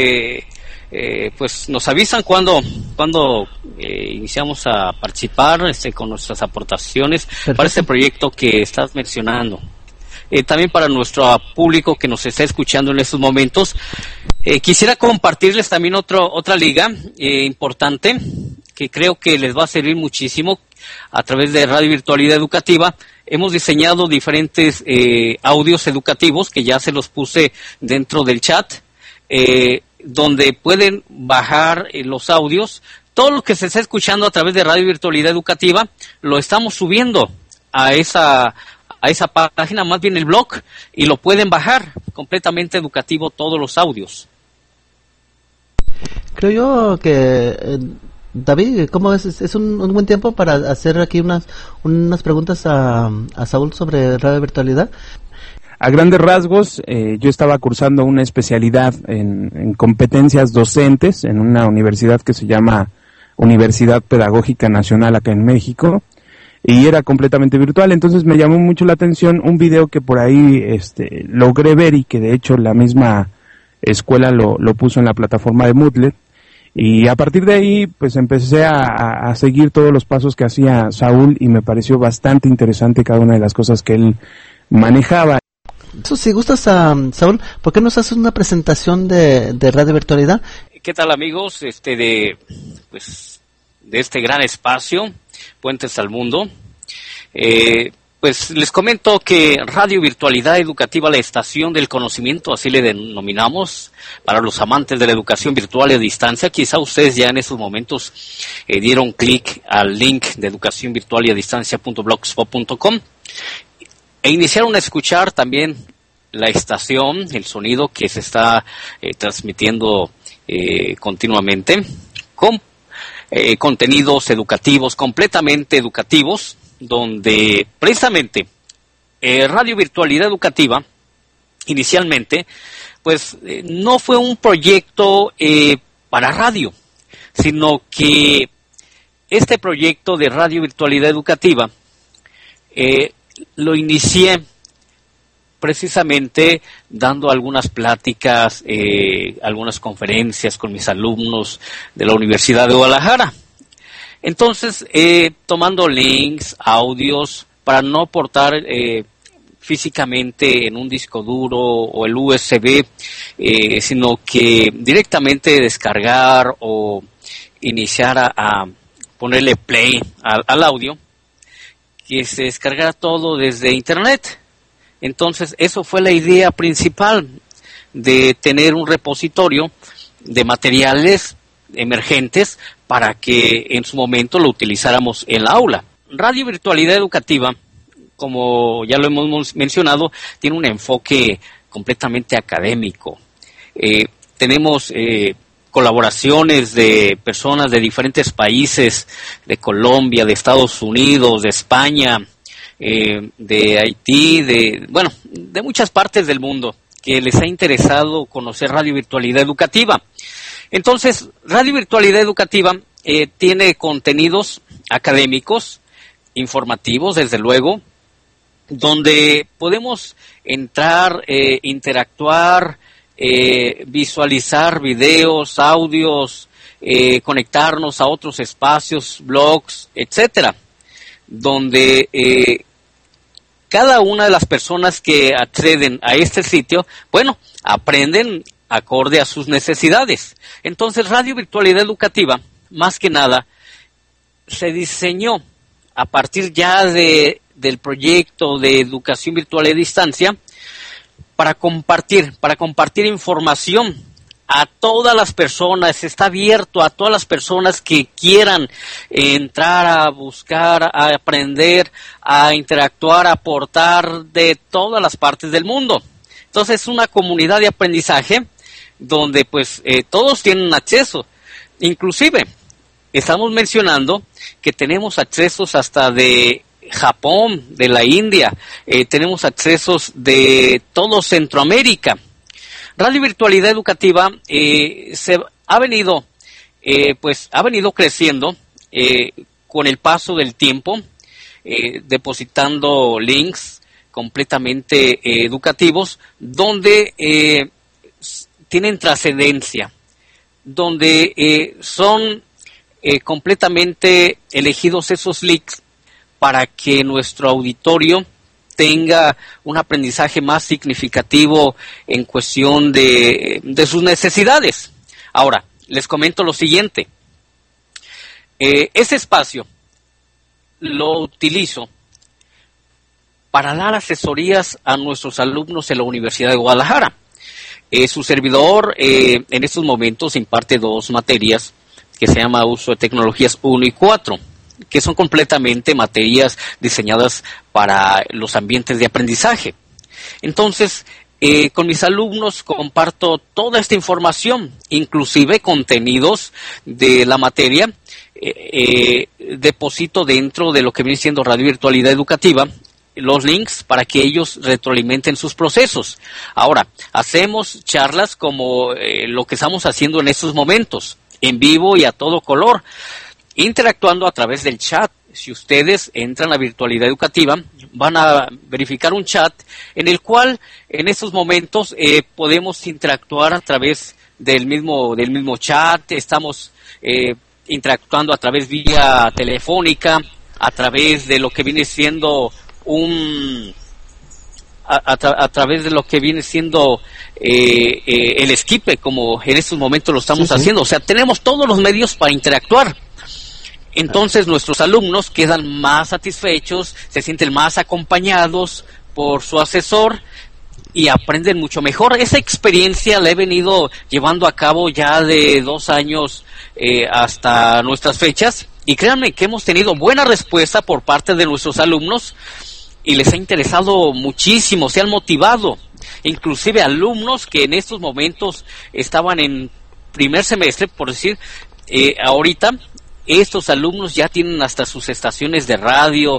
D: pues nos avisan cuando iniciamos a participar con nuestras aportaciones. Perfecto. Para este proyecto que estás mencionando. También para nuestro público que nos está escuchando en estos momentos, quisiera compartirles también otra liga importante. que creo que les va a servir muchísimo a través de Radio Virtualidad Educativa. Hemos diseñado diferentes audios educativos que ya se los puse dentro del chat, donde pueden bajar los audios. Todo lo que se está escuchando a través de Radio Virtualidad Educativa lo estamos subiendo a esa página, más bien el blog, y lo pueden bajar completamente educativo, todos los audios.
C: Creo yo que, David, ¿cómo es? Es un buen tiempo para hacer aquí unas preguntas a Saúl sobre Radio Virtualidad.
B: A grandes rasgos, yo estaba cursando una especialidad en competencias docentes en una universidad que se llama Universidad Pedagógica Nacional acá en México, y era completamente virtual. Entonces me llamó mucho la atención un video que por ahí logré ver, y que de hecho la misma escuela lo puso en la plataforma de Moodle, y a partir de ahí pues empecé a seguir todos los pasos que hacía Saúl, y me pareció bastante interesante cada una de las cosas que él manejaba.
C: Si gustas, Saúl, ¿por qué nos haces una presentación de Radio Virtualidad?
D: ¿Qué tal, amigos? De este gran espacio, Puentes al Mundo. Pues les comento que Radio Virtualidad Educativa, la estación del conocimiento, así le denominamos, para los amantes de la educación virtual y a distancia. Quizá ustedes ya en esos momentos dieron clic al link de educación virtual y a distancia.blogspot.com e iniciaron a escuchar también la estación, el sonido que se está transmitiendo continuamente, con contenidos educativos, completamente educativos, donde precisamente Radio Virtualidad Educativa inicialmente pues no fue un proyecto para radio, sino que este proyecto de Radio Virtualidad Educativa lo inicié precisamente dando algunas pláticas, algunas conferencias con mis alumnos de la Universidad de Guadalajara. Entonces, tomando links, audios, para no portar físicamente en un disco duro o el USB, sino que directamente descargar o iniciar a ponerle play al audio, que se descargara todo desde Internet. Entonces, eso fue la idea principal, de tener un repositorio de materiales emergentes para que en su momento lo utilizáramos en la aula. Radio Virtualidad Educativa, como ya lo hemos mencionado, tiene un enfoque completamente académico. Tenemos colaboraciones de personas de diferentes países, de Colombia, de Estados Unidos, de España, de Haití, de muchas partes del mundo, que les ha interesado conocer Radio Virtualidad Educativa. Entonces, Radio Virtualidad Educativa tiene contenidos académicos, informativos, desde luego, donde podemos entrar, interactuar, visualizar videos, audios, conectarnos a otros espacios, blogs, etcétera, donde cada una de las personas que acceden a este sitio, aprenden acorde a sus necesidades. Entonces, Radio Virtualidad Educativa, más que nada, se diseñó a partir ya del proyecto de educación virtual a distancia para compartir información a todas las personas. Está abierto a todas las personas que quieran entrar a buscar, a aprender, a interactuar, a aportar de todas las partes del mundo. Entonces, es una comunidad de aprendizaje donde todos tienen acceso. Inclusive, estamos mencionando que tenemos accesos hasta de Japón, de la India, tenemos accesos de todo Centroamérica. Radio Virtualidad Educativa ha venido creciendo con el paso del tiempo, depositando links completamente educativos, donde tienen trascendencia, donde son completamente elegidos esos links para que nuestro auditorio tenga un aprendizaje más significativo en cuestión de sus necesidades. Ahora, les comento lo siguiente. ese espacio lo utilizo para dar asesorías a nuestros alumnos en la Universidad de Guadalajara. Su servidor en estos momentos imparte 2 materias que se llama Uso de Tecnologías 1 y 4, que son completamente materias diseñadas para los ambientes de aprendizaje. Entonces, con mis alumnos comparto toda esta información, inclusive contenidos de la materia, deposito dentro de lo que viene siendo Radio Virtualidad Educativa los links para que ellos retroalimenten sus procesos. Ahora, hacemos charlas como lo que estamos haciendo en estos momentos, en vivo y a todo color, interactuando a través del chat. Si ustedes entran a Virtualidad Educativa, van a verificar un chat en el cual en estos momentos podemos interactuar a través del mismo chat. Estamos interactuando a través vía telefónica, a través de lo que viene siendo a través de lo que viene siendo el Skype, como en estos momentos lo estamos haciendo. O sea, tenemos todos los medios para interactuar. Entonces nuestros alumnos quedan más satisfechos, se sienten más acompañados por su asesor y aprenden mucho mejor. Esa experiencia la he venido llevando a cabo ya de 2 años hasta nuestras fechas, y créanme que hemos tenido buena respuesta por parte de nuestros alumnos y les ha interesado muchísimo, se han motivado. Inclusive alumnos que en estos momentos estaban en primer semestre, por decir, ahorita estos alumnos ya tienen hasta sus estaciones de radio,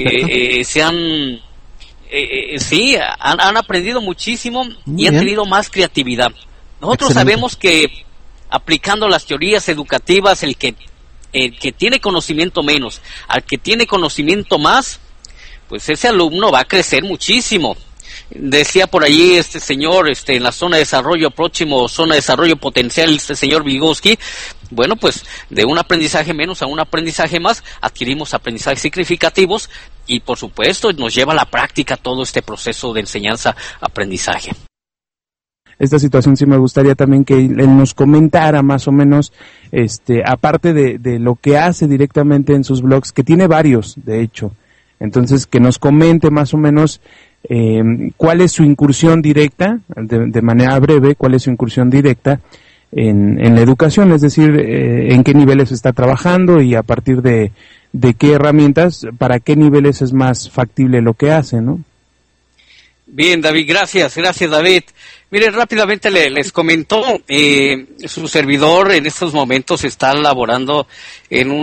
D: han aprendido muchísimo y han tenido más creatividad. Nosotros sabemos que aplicando las teorías educativas, el que tiene conocimiento menos, al que tiene conocimiento más, pues ese alumno va a crecer muchísimo. Decía por allí este señor, en la zona de desarrollo próximo, zona de desarrollo potencial, este señor Vygotsky, bueno, pues de un aprendizaje menos a un aprendizaje más, adquirimos aprendizajes significativos y por supuesto nos lleva a la práctica todo este proceso de enseñanza-aprendizaje.
B: Esta situación sí me gustaría también que él nos comentara más o menos, aparte de lo que hace directamente en sus blogs, que tiene varios, de hecho. Entonces, que nos comente más o menos cuál es su incursión directa, de manera breve, cuál es su incursión directa en la educación, es decir, en qué niveles está trabajando y a partir de qué herramientas, para qué niveles es más factible lo que hace, ¿no?
D: Bien, David, gracias David. Miren, rápidamente les comento, su servidor en estos momentos está laborando en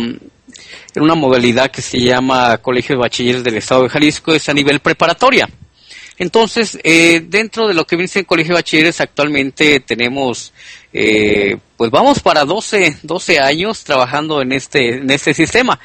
D: una modalidad que se llama Colegio de Bachilleres del Estado de Jalisco, es a nivel preparatoria. Entonces, dentro de lo que viene en Colegio de Bachilleres actualmente tenemos, pues vamos para 12 años trabajando en este sistema.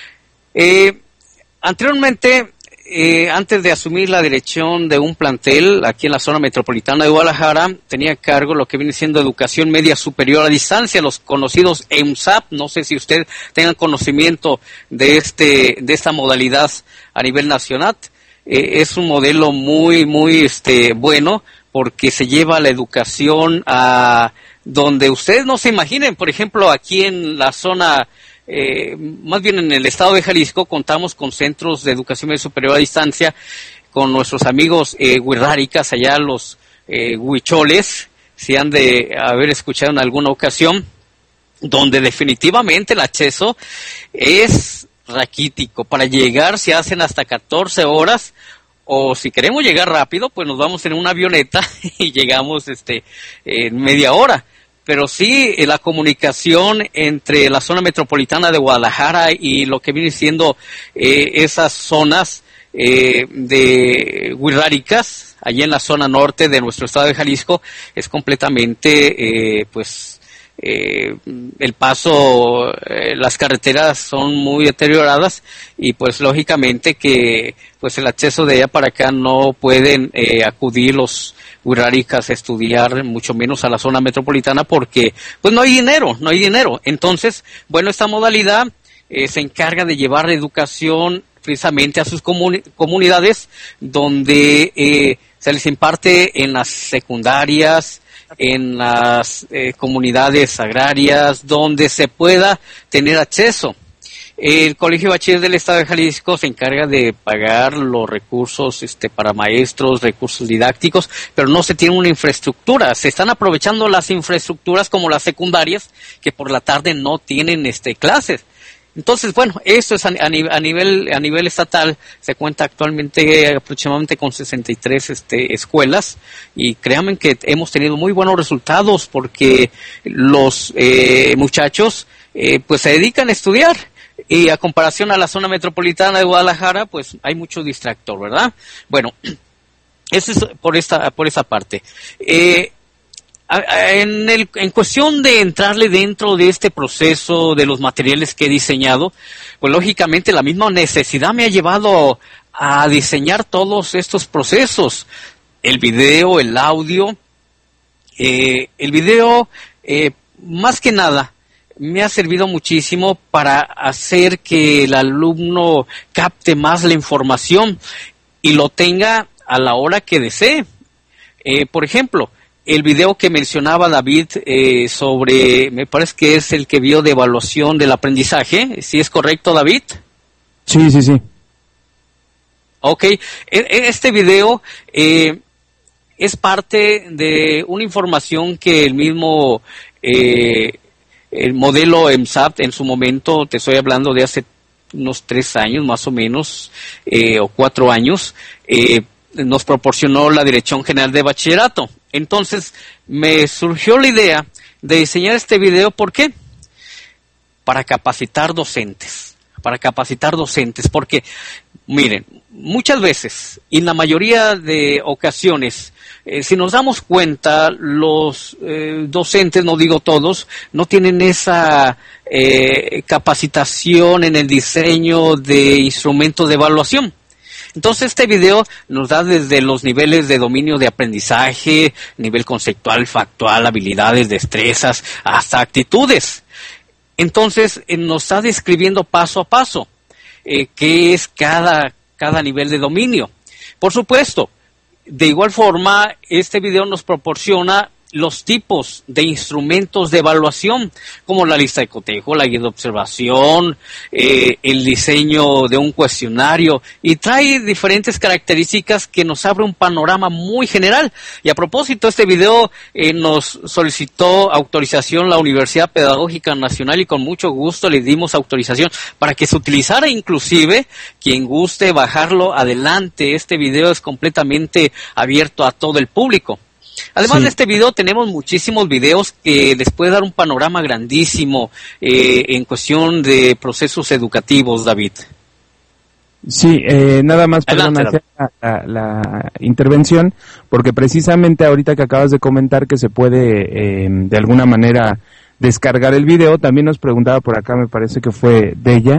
D: Anteriormente, antes de asumir la dirección de un plantel aquí en la zona metropolitana de Guadalajara, tenía a cargo lo que viene siendo educación media superior a distancia, los conocidos EMSAP. No sé si usted tenga conocimiento de esta modalidad a nivel nacional. Es un modelo muy bueno, porque se lleva la educación a donde ustedes no se imaginen. Por ejemplo, aquí en la zona, más bien en el estado de Jalisco, contamos con centros de educación media superior a distancia, con nuestros amigos huirráricas, allá los huicholes, si han de haber escuchado en alguna ocasión, donde definitivamente el acceso es raquítico. Para llegar se hacen hasta 14 horas, o si queremos llegar rápido, pues nos vamos en una avioneta y llegamos en media hora. Pero sí, la comunicación entre la zona metropolitana de Guadalajara y lo que viene siendo esas zonas de huirráricas, allí en la zona norte de nuestro estado de Jalisco, es completamente, el paso, las carreteras son muy deterioradas y pues lógicamente que pues el acceso de allá para acá no pueden acudir los huirráricas a estudiar, mucho menos a la zona metropolitana, porque pues no hay dinero. Entonces, bueno, esta modalidad se encarga de llevar educación precisamente a sus comunidades, donde Se les imparte en las secundarias, en las comunidades agrarias, donde se pueda tener acceso. El Colegio de Bachilleres del Estado de Jalisco se encarga de pagar los recursos para maestros, recursos didácticos, pero no se tiene una infraestructura. Se están aprovechando las infraestructuras como las secundarias, que por la tarde no tienen clases. Entonces, bueno, esto es a nivel estatal. Se cuenta actualmente aproximadamente con 63 escuelas, y créanme que hemos tenido muy buenos resultados porque los muchachos pues se dedican a estudiar. Y a comparación a la zona metropolitana de Guadalajara, pues hay mucho distractor, ¿verdad? Bueno, eso es por esa parte. En cuestión de entrarle dentro de este proceso de los materiales que he diseñado, pues lógicamente la misma necesidad me ha llevado a diseñar todos estos procesos. El video, el audio. El video, más que nada, me ha servido muchísimo para hacer que el alumno capte más la información y lo tenga a la hora que desee. Por ejemplo, el video que mencionaba David sobre, me parece que es el que vio de evaluación del aprendizaje, ¿sí es correcto, David?
B: Sí.
D: Ok, este video es parte de una información que el mismo el modelo EMSAT en su momento, te estoy hablando de hace unos 3 años más o menos, o 4 años, nos proporcionó la Dirección General de Bachillerato. Entonces me surgió la idea de diseñar este video. ¿Por qué? Para capacitar docentes, porque miren, muchas veces, y en la mayoría de ocasiones, si nos damos cuenta, los docentes, no digo todos, no tienen esa capacitación en el diseño de instrumentos de evaluación. Entonces este video nos da desde los niveles de dominio de aprendizaje, nivel conceptual, factual, habilidades, destrezas, hasta actitudes. Entonces nos está describiendo paso a paso qué es cada nivel de dominio. Por supuesto, de igual forma, este video nos proporciona los tipos de instrumentos de evaluación, como la lista de cotejo, la guía de observación, el diseño de un cuestionario, y trae diferentes características que nos abre un panorama muy general. Y a propósito, este video nos solicitó autorización la Universidad Pedagógica Nacional, y con mucho gusto le dimos autorización para que se utilizara. Inclusive, quien guste bajarlo, adelante. Este video es completamente abierto a todo el público. Además de este video, tenemos muchísimos videos que les puede dar un panorama grandísimo en cuestión de procesos educativos, David.
B: Sí, nada más para hacer la intervención, porque precisamente ahorita que acabas de comentar que se puede de alguna manera descargar el video, también nos preguntaba por acá, me parece que fue Deya,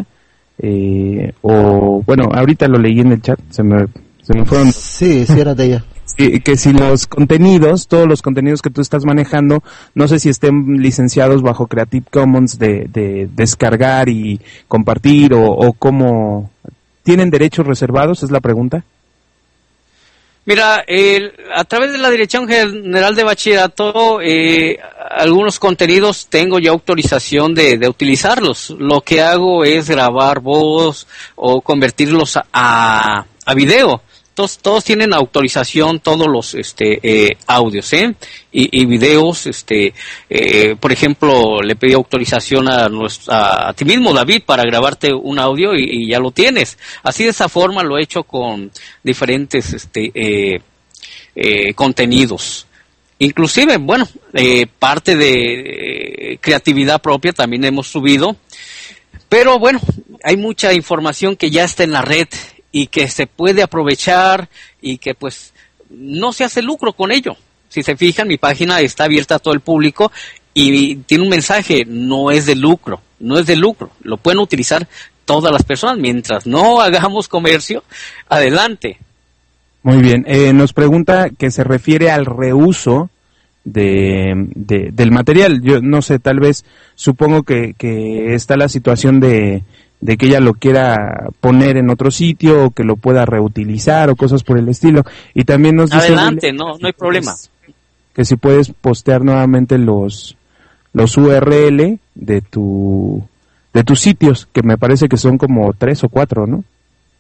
B: o bueno, ahorita lo leí en el chat, se me fueron. Sí,
C: era Deya.
B: Que si los contenidos, todos los contenidos que tú estás manejando, no sé si estén licenciados bajo Creative Commons de descargar y compartir, o cómo, ¿tienen derechos reservados? Es la pregunta.
D: Mira, a través de la Dirección General de Bachillerato, algunos contenidos tengo ya autorización de utilizarlos. Lo que hago es grabar voz o convertirlos a video. Todos tienen autorización, todos los audios y videos. Por ejemplo, le pedí autorización a ti mismo, David, para grabarte un audio, y ya lo tienes. Así, de esa forma lo he hecho con diferentes contenidos. Inclusive, bueno, parte de creatividad propia también hemos subido. Pero bueno, hay mucha información que ya está en la red y que se puede aprovechar, y que pues no se hace lucro con ello. Si se fijan, mi página está abierta a todo el público y tiene un mensaje: no es de lucro, lo pueden utilizar todas las personas, mientras no hagamos comercio, adelante.
B: Muy bien, nos pregunta que se refiere al reuso del material. Yo no sé, tal vez, supongo que está la situación de de que ella lo quiera poner en otro sitio o que lo pueda reutilizar o cosas por el estilo. Y también nos dice
D: adelante, no hay problema.
B: Que si puedes postear nuevamente los URL de tus sitios, que me parece que son como 3 o 4, ¿no?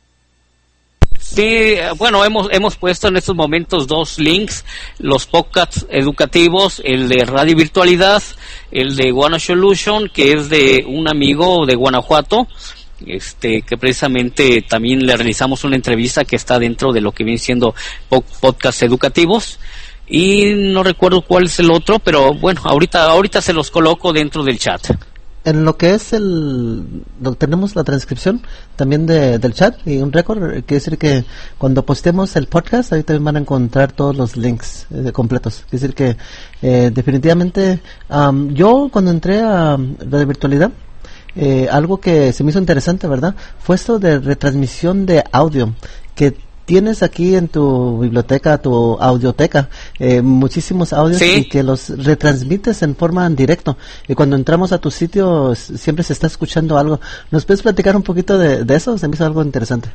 D: Sí, bueno, hemos puesto en estos momentos 2 links, los podcasts educativos, el de Radio Virtualidad, el de Guana Solution, que es de un amigo de Guanajuato, que precisamente también le realizamos una entrevista que está dentro de lo que viene siendo podcasts educativos, y no recuerdo cuál es el otro, pero bueno, ahorita se los coloco dentro del chat.
C: En lo que es tenemos la transcripción también del chat y un récord, quiere decir que cuando postemos el podcast ahí también van a encontrar todos los links completos. Quiere decir que definitivamente yo cuando entré a la virtualidad, algo que se me hizo interesante, ¿verdad? Fue esto de retransmisión de audio, que tienes aquí en tu biblioteca, tu audioteca, muchísimos audios, ¿sí? Y que los retransmites en forma en directo. Y cuando entramos a tu sitio siempre se está escuchando algo. ¿Nos puedes platicar un poquito de eso? Se me hizo algo interesante.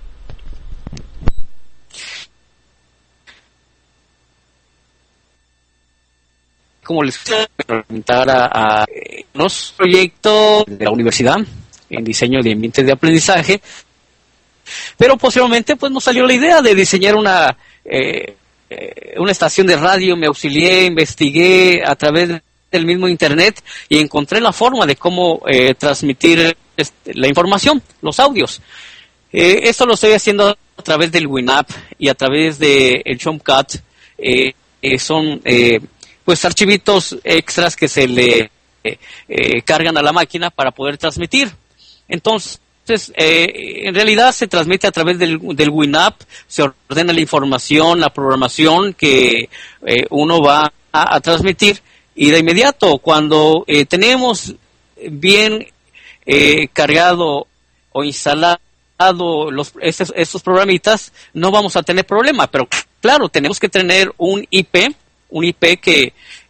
D: Como les preguntar a los proyectos de la universidad en diseño de ambientes de aprendizaje, pero posteriormente pues nos salió la idea de diseñar una estación de radio. Me auxilié, investigué a través del mismo internet y encontré la forma de cómo transmitir la información, los audios. Esto lo estoy haciendo a través del WinApp y a través del Shomcat. Son pues archivitos extras que se le cargan a la máquina para poder transmitir. Entonces, en realidad se transmite a través del WinApp, se ordena la información, la programación que uno va a transmitir, y de inmediato, cuando tenemos bien cargado o instalado estos programitas, no vamos a tener problema. Pero claro, tenemos que tener un IP que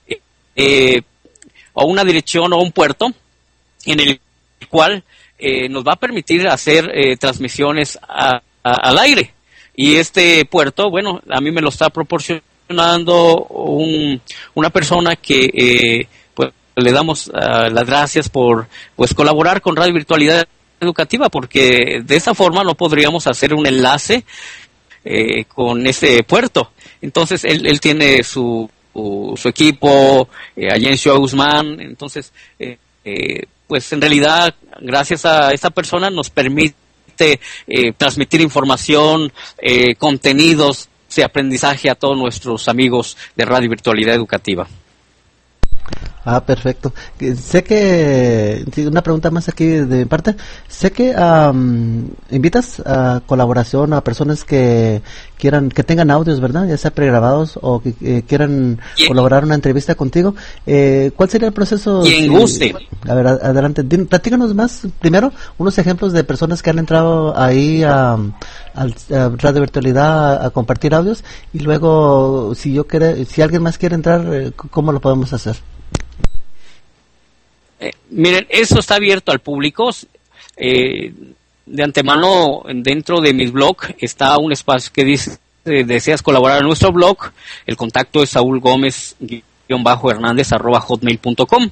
D: o una dirección o un puerto en el cual nos va a permitir hacer transmisiones al aire. Y este puerto, bueno, a mí me lo está proporcionando una persona que pues le damos las gracias por pues colaborar con Radio Virtualidad Educativa, porque de esa forma no podríamos hacer un enlace con ese puerto. Entonces él tiene su equipo allá en Ciudad Guzmán. Entonces pues en realidad, gracias a esta persona nos permite transmitir información, contenidos de aprendizaje a todos nuestros amigos de Radio Virtualidad Educativa.
C: Perfecto. Sé que, una pregunta más aquí de mi parte, sé que invitas a colaboración a personas que tengan audios, ¿verdad? Ya sea pregrabados o que quieran colaborar una entrevista contigo. ¿Cuál sería el proceso?
D: Quien guste.
C: A ver, adelante. Platícanos más, primero, unos ejemplos de personas que han entrado ahí a Radio Virtualidad a compartir audios, y luego, si alguien más quiere entrar, ¿cómo lo podemos hacer?
D: Miren, eso está abierto al público. De antemano, dentro de mi blog está un espacio que dice: deseas colaborar en nuestro blog. El contacto es saulgomez-hernandez@hotmail.com.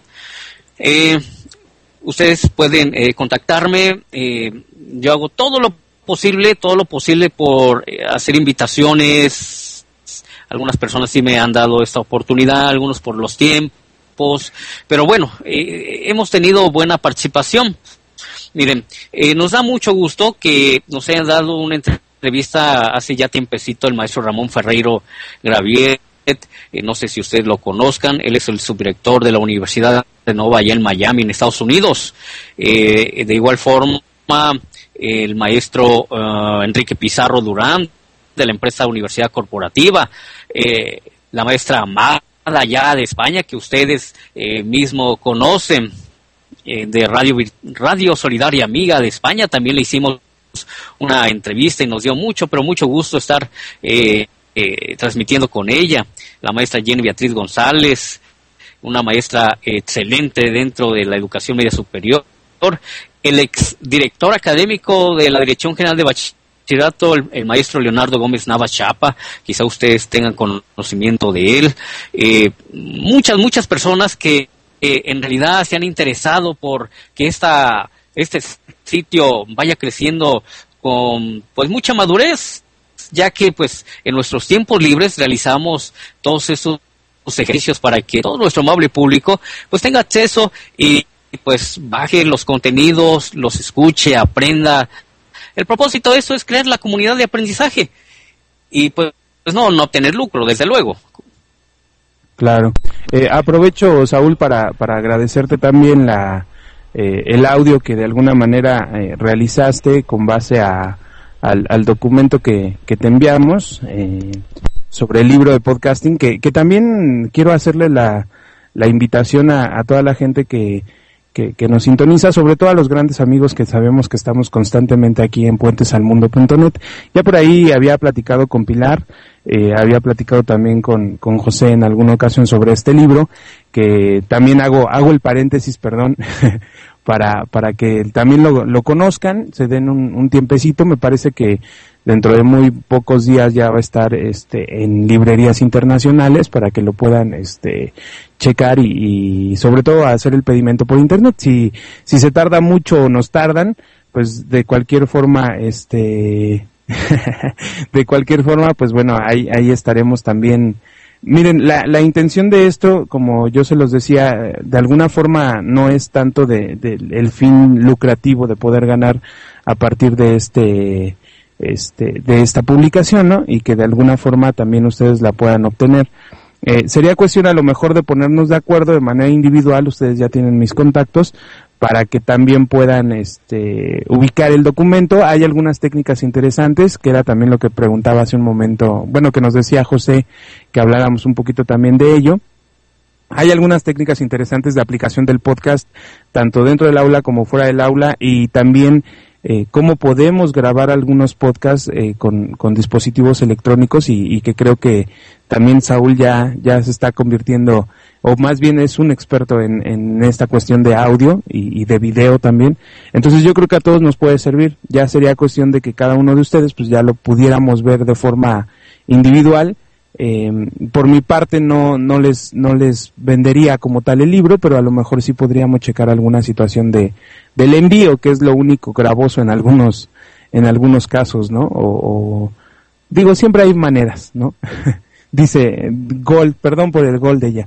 D: Ustedes pueden contactarme. Yo hago todo lo posible por hacer invitaciones. Algunas personas sí me han dado esta oportunidad, algunos por los tiempos. Pero bueno, hemos tenido buena participación. Miren, nos da mucho gusto que nos hayan dado una entrevista hace ya tiempecito el maestro Ramón Ferreiro Graviet. No sé si ustedes lo conozcan. Él es el subdirector de la Universidad de Nova allá en Miami, en Estados Unidos. De igual forma, el maestro Enrique Pizarro Durán, de la empresa Universidad Corporativa. La maestra allá de España, que ustedes mismo conocen, de Radio Solidaria Amiga de España. También le hicimos una entrevista y nos dio mucho gusto estar transmitiendo con ella. La maestra Jenny Beatriz González, una maestra excelente dentro de la educación media superior. el exdirector académico de la Dirección General de Bachillerato, el maestro Leonardo Gómez Navas Chapa, quizá ustedes tengan conocimiento de él, muchas personas que en realidad se han interesado por que este sitio vaya creciendo con pues mucha madurez, ya que pues en nuestros tiempos libres realizamos todos esos ejercicios para que todo nuestro amable público pues tenga acceso y pues baje los contenidos, los escuche, aprenda. El propósito de esto es crear la comunidad de aprendizaje y pues no obtener lucro, desde luego.
B: Claro. Aprovecho, Saúl, para agradecerte también el audio que de alguna manera realizaste con base al documento que te enviamos sobre el libro de podcasting, que también quiero hacerle la invitación a toda la gente que nos sintoniza, sobre todo a los grandes amigos que sabemos que estamos constantemente aquí en puentesalmundo.net. Ya por ahí había platicado con Pilar, había platicado también con José en alguna ocasión sobre este libro, que también hago el paréntesis, perdón, para que también lo conozcan, se den un tiempecito. Me parece que dentro de muy pocos días ya va a estar en librerías internacionales para que lo puedan checar y sobre todo hacer el pedimento por internet. Si se tarda mucho o nos tardan, pues de cualquier forma de cualquier forma, pues bueno, ahí estaremos también. Miren, la intención de esto, como yo se los decía, de alguna forma no es tanto el fin lucrativo de poder ganar a partir de de esta publicación, ¿no? Y que de alguna forma también ustedes la puedan obtener. Sería cuestión a lo mejor de ponernos de acuerdo de manera individual. Ustedes ya tienen mis contactos para que también puedan ubicar el documento. Hay algunas técnicas interesantes, que era también lo que preguntaba hace un momento, bueno, que nos decía José que habláramos un poquito también de ello. Hay algunas técnicas interesantes de aplicación del podcast, tanto dentro del aula como fuera del aula, y también cómo podemos grabar algunos podcasts con dispositivos electrónicos, y que creo que también Saúl ya se está convirtiendo, o más bien es un experto en esta cuestión de audio y de video también. Entonces yo creo que a todos nos puede servir. Ya sería cuestión de que cada uno de ustedes pues ya lo pudiéramos ver de forma individual. Por mi parte no les vendería como tal el libro, pero a lo mejor sí podríamos checar alguna situación del envío, que es lo único gravoso en algunos casos, ¿no? O digo, siempre hay maneras, ¿no? Dice gol, perdón por el gol de ella.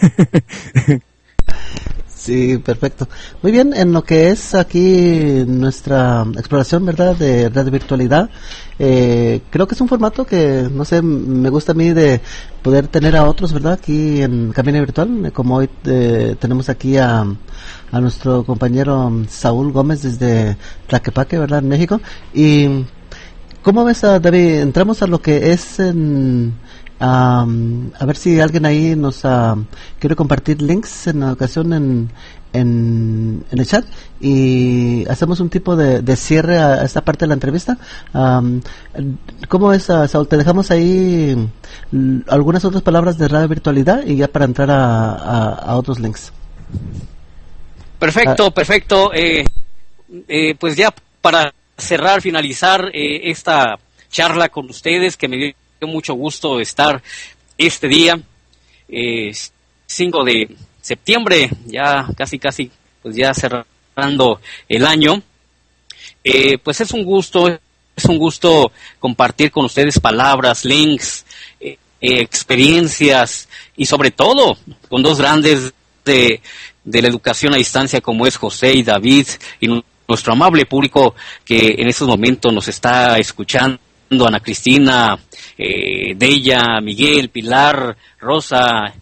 C: Sí, perfecto. Muy bien, en lo que es aquí nuestra exploración, ¿verdad?, de red de virtualidad, creo que es un formato que, no sé, me gusta a mí de poder tener a otros, ¿verdad?, aquí en Cabina Virtual, como hoy tenemos aquí a nuestro compañero Saúl Gómez desde Tlaquepaque, ¿verdad?, en México. Y ¿cómo ves, David? Entramos a lo que es a ver si alguien ahí nos quiere compartir links en la ocasión en el chat, y hacemos un tipo de cierre a esta parte de la entrevista. ¿Cómo es, Saúl? Te dejamos ahí algunas otras palabras de radio virtualidad y ya para entrar a otros links.
D: Perfecto. Pues ya para finalizar esta charla con ustedes, que me dio mucho gusto estar este día, 5 de septiembre, ya casi, pues ya cerrando el año. Pues es un gusto compartir con ustedes palabras, links, experiencias, y sobre todo con dos grandes de la educación a distancia como es José y David, y nuestro amable público que en estos momentos nos está escuchando, Ana Cristina, Deya, Miguel, Pilar, Rosa,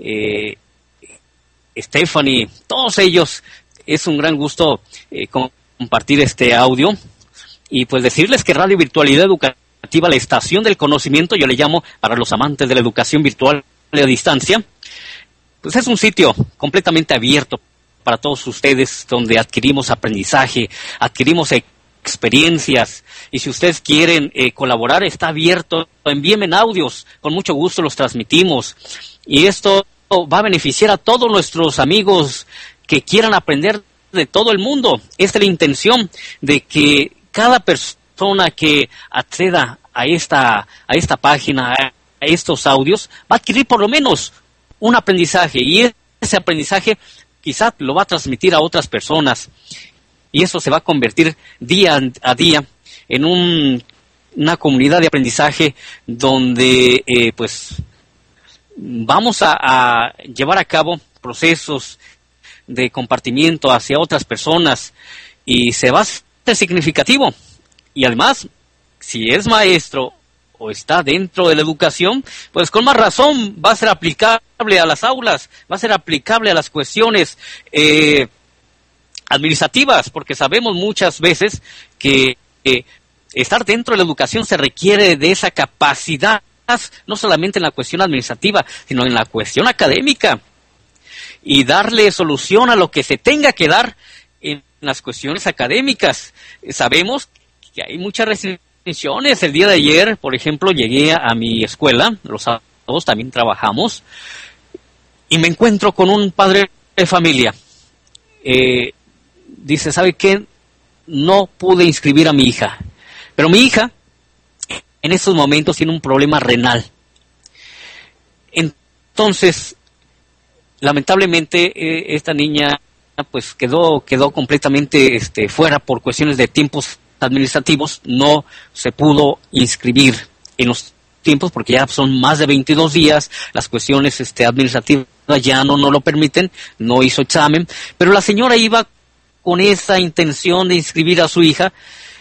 D: Stephanie, todos ellos. Es un gran gusto compartir este audio, y pues decirles que Radio Virtualidad Educativa, la estación del conocimiento, yo le llamo, para los amantes de la educación virtual a distancia, pues es un sitio completamente abierto para todos ustedes, donde adquirimos aprendizaje, adquirimos experiencias, y si ustedes quieren colaborar, está abierto. Envíenme audios, con mucho gusto los transmitimos, y esto va a beneficiar a todos nuestros amigos que quieran aprender de todo el mundo. Esta es la intención de que cada persona que acceda a esta página, a estos audios, va a adquirir por lo menos un aprendizaje, y ese aprendizaje quizás lo va a transmitir a otras personas, y eso se va a convertir día a día en una comunidad de aprendizaje donde pues vamos a llevar a cabo procesos de compartimiento hacia otras personas, y se va a hacer significativo. Y además, si es maestro o está dentro de la educación, pues con más razón va a ser aplicable a las aulas, va a ser aplicable a las cuestiones administrativas, porque sabemos muchas veces que estar dentro de la educación se requiere de esa capacidad, no solamente en la cuestión administrativa, sino en la cuestión académica, y darle solución a lo que se tenga que dar en las cuestiones académicas. Sabemos que hay muchas restricciones. El día de ayer, por ejemplo, llegué a mi escuela, los sábados también trabajamos, y me encuentro con un padre de familia. Dice, ¿sabe qué? No pude inscribir a mi hija, pero mi hija en estos momentos tiene un problema renal. Entonces, lamentablemente, esta niña pues quedó completamente fuera por cuestiones de tiempos administrativos. No se pudo inscribir en los tiempos porque ya son más de 22 días, las cuestiones administrativas ya no lo permiten, no hizo examen, pero la señora iba con esa intención de inscribir a su hija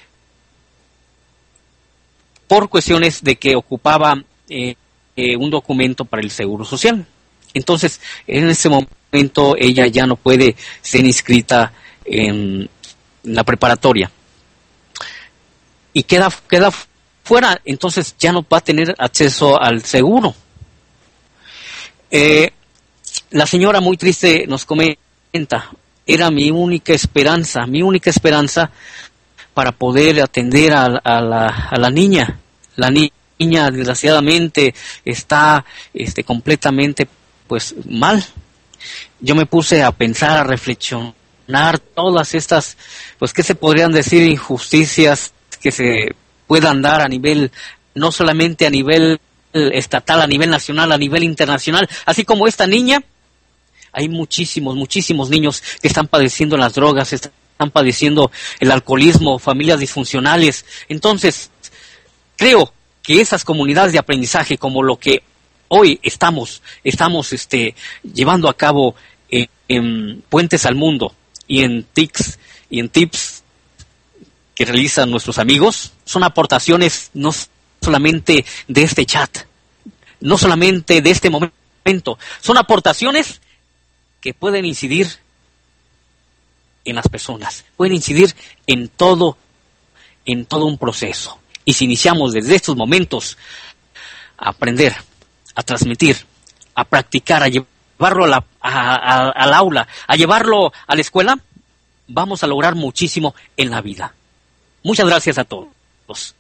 D: por cuestiones de que ocupaba un documento para el Seguro Social. Entonces, en ese momento ella ya no puede ser inscrita en la preparatoria y queda fuera, entonces ya no va a tener acceso al seguro. La señora muy triste nos comenta, era mi única esperanza para poder atender a la niña. La niña desgraciadamente está completamente pues mal. Yo me puse a pensar, a reflexionar todas estas, pues qué se podrían decir, injusticias que se puedan dar a nivel, no solamente a nivel estatal, a nivel nacional, a nivel internacional, así como esta niña. Hay muchísimos niños que están padeciendo las drogas, están padeciendo el alcoholismo, familias disfuncionales. Entonces, creo que esas comunidades de aprendizaje, como lo que hoy estamos llevando a cabo en Puentes al Mundo y en TICS y en TIPS que realizan nuestros amigos, son aportaciones no solamente de este chat, no solamente de este momento, son aportaciones que pueden incidir en las personas, pueden incidir en todo un proceso. Y si iniciamos desde estos momentos a aprender, a transmitir, a practicar, a llevarlo al aula, a llevarlo a la escuela, vamos a lograr muchísimo en la vida. Muchas gracias a todos.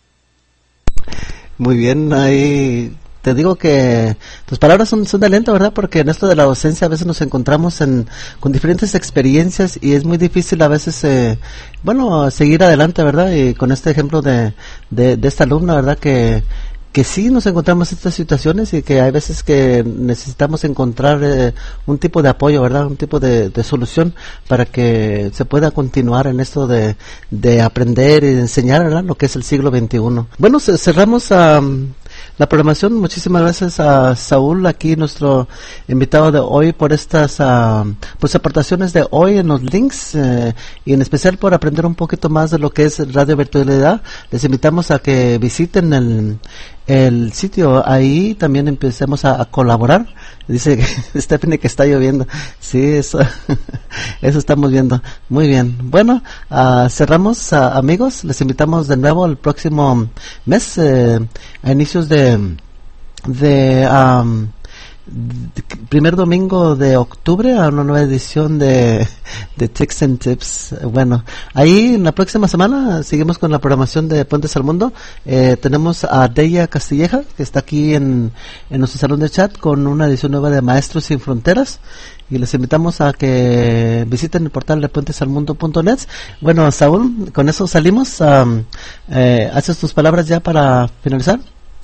C: Muy bien, ahí te digo que tus palabras son de aliento, ¿verdad? Porque en esto de la docencia a veces nos encontramos con diferentes experiencias y es muy difícil a veces, seguir adelante, ¿verdad? Y con este ejemplo de esta alumna, ¿verdad? Que sí nos encontramos en estas situaciones y que hay veces que necesitamos encontrar un tipo de apoyo, ¿verdad? Un tipo de solución para que se pueda continuar en esto de aprender y de enseñar, ¿verdad? Lo que es el siglo XXI. Bueno, cerramos la programación. Muchísimas gracias a Saúl, aquí nuestro invitado de hoy, por estas pues aportaciones de hoy en los links y en especial por aprender un poquito más de lo que es Radio Virtualidad. Les invitamos a que visiten el sitio, ahí también empecemos a colaborar. Dice Stephanie que está lloviendo. Sí, eso estamos viendo. Muy bien. Bueno, cerramos, amigos. Les invitamos de nuevo el próximo mes, a inicios de primer domingo de octubre a una nueva edición de Tics and Tips. Bueno, ahí en la próxima semana seguimos con la programación de Puentes al Mundo. Tenemos a Deya Castilleja, que está aquí en nuestro salón de chat con una edición nueva de Maestros Sin Fronteras. Y les invitamos a que visiten el portal de puentesalmundo.net. Bueno, Saúl, con eso salimos. ¿Haces tus palabras ya para finalizar?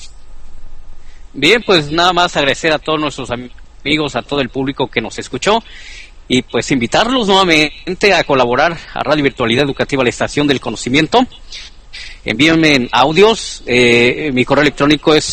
D: Bien, pues nada más agradecer a todos nuestros amigos, a todo el público que nos escuchó y pues invitarlos nuevamente a colaborar a Radio Virtualidad Educativa, la estación del conocimiento. Envíenme en audios, mi correo electrónico es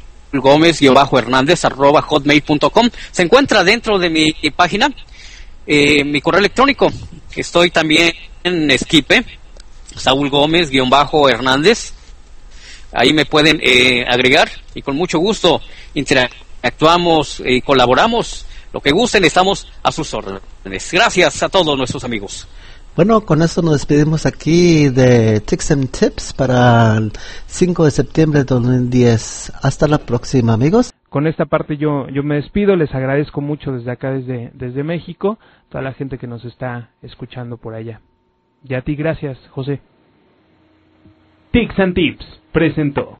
D: saulgomez-hernández@hotmail.com. Se encuentra dentro de mi página mi correo electrónico. Estoy también en Skype, saulgomez-hernández. Ahí me pueden agregar y con mucho gusto interactuamos y colaboramos. Lo que gusten, estamos a sus órdenes. Gracias a todos nuestros amigos.
C: Bueno, con esto nos despedimos aquí de Tics and Tips para el 5 de septiembre de 2010. Hasta la próxima, amigos.
B: Con esta parte yo me despido, les agradezco mucho desde acá, desde México, toda la gente que nos está escuchando por allá. Y a ti, gracias, José.
A: Tics and Tips presentó.